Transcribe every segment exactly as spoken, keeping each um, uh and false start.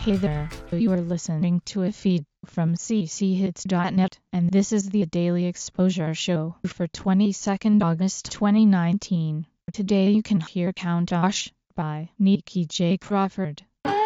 Hey there, you are listening to a feed from c c hits dot net, and this is the Daily Exposure Show for twenty-second August twenty nineteen. Today you can hear Countach by Nikki J. Crawford.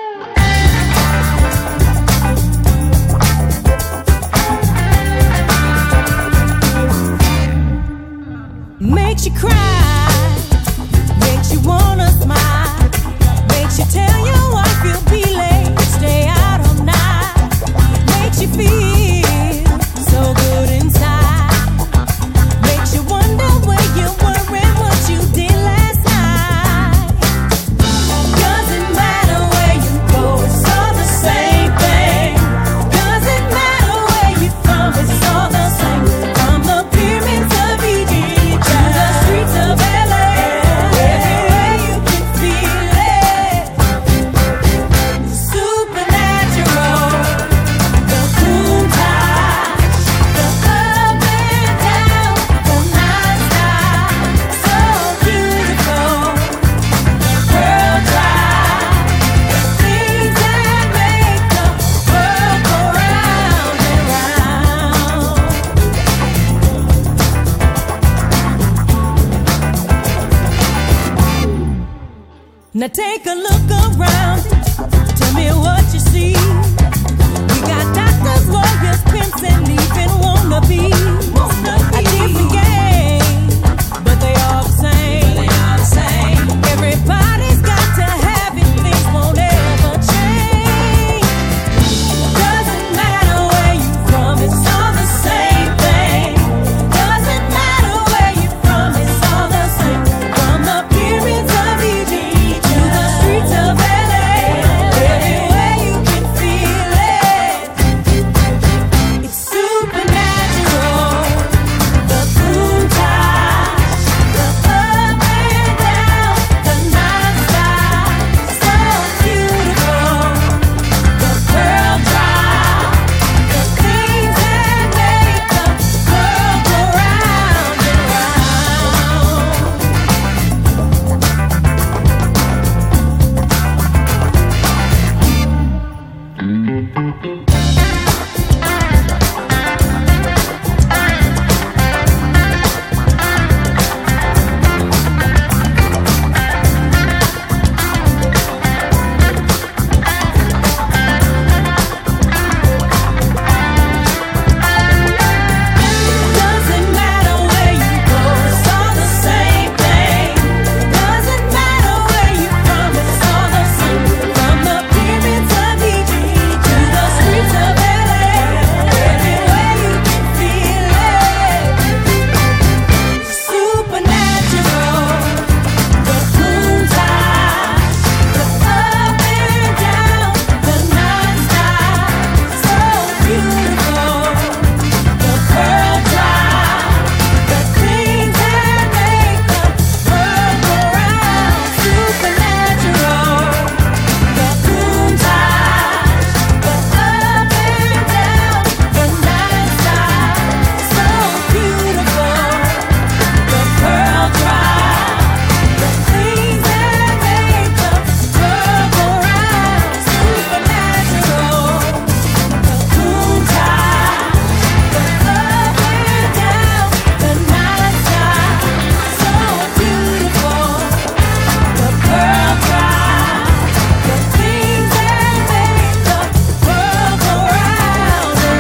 Makes you cry, makes you wanna smile, makes you tell your wife you'll be late, stay out all night, makes you feel so good inside, makes you wonder where you were and what you did last night. Doesn't matter where you go, it's all the same thing. Doesn't matter where you're from, it's all the same. From the pyramids of Egypt to the streets of L A, everywhere you can feel it. Supernatural, the Countach, the up and down, the night sky, so beautiful. Pearl Drive, the things that make the world go round and round. Now take a look around, tell me what you see. We got doctors, lawyers, pimps, and even wannabes. A different game, but they all the same. Everybody's got to have it, things won't ever change. Doesn't matter where you're from, it's all the same thing. Doesn't matter where you're from, it's all the same. From the pyramids of Egypt to the streets of L A, everywhere you can feel it. It's supernatural, the Countach, the up and down, the night sky, so beautiful. The Pearl Drive, the things that make the world go round and round. Doesn't matter where you go, it's all the same thing. Doesn't matter where you're from, it's all the same. From the pyramids of Egypt to the streets of L A, everywhere you can feel it. Supernatural, the Countach, the up and down, the night sky, so beautiful. The Pearl Drive, the things that make the world go round. Supernatural, the Countach, the up and down, the night sky, so beautiful. The Pearl Drive, the things that make the world go round. Supernatural, the Countach, the up and down, the night sky, so beautiful. The Pearl Drive, the things that make the world go round and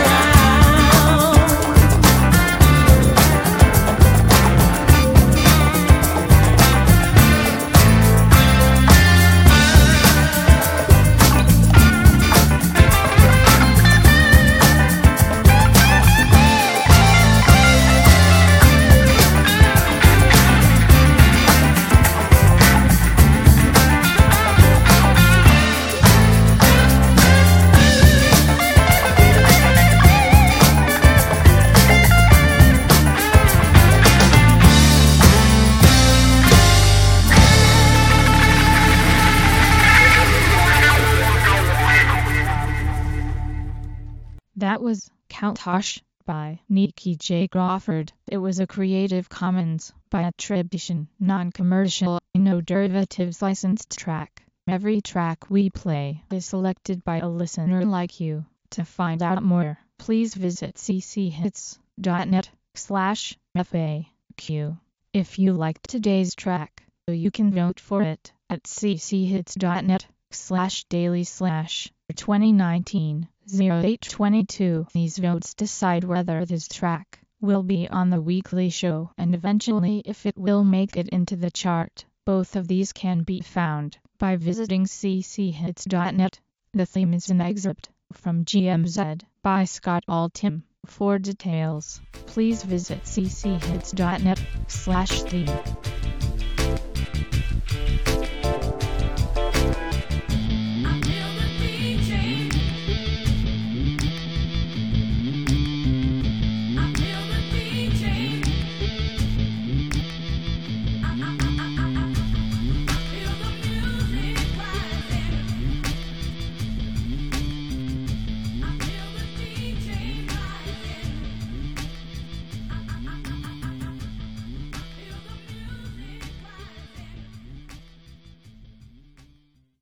That was Countach by Nikki J. Crawford. It was a Creative Commons by attribution, non-commercial, no derivatives licensed track. Every track we play is selected by a listener like you. To find out more, please visit cchits.net slash FAQ. If you liked today's track, you can vote for it at cchits.net slash daily slash 2019 08 22. These votes decide whether this track will be on the weekly show and eventually if it will make it into the chart. Both of these can be found by visiting cchits.net. The theme is an excerpt from G M Z by Scott Altham. For details, please visit cchits.net slash theme.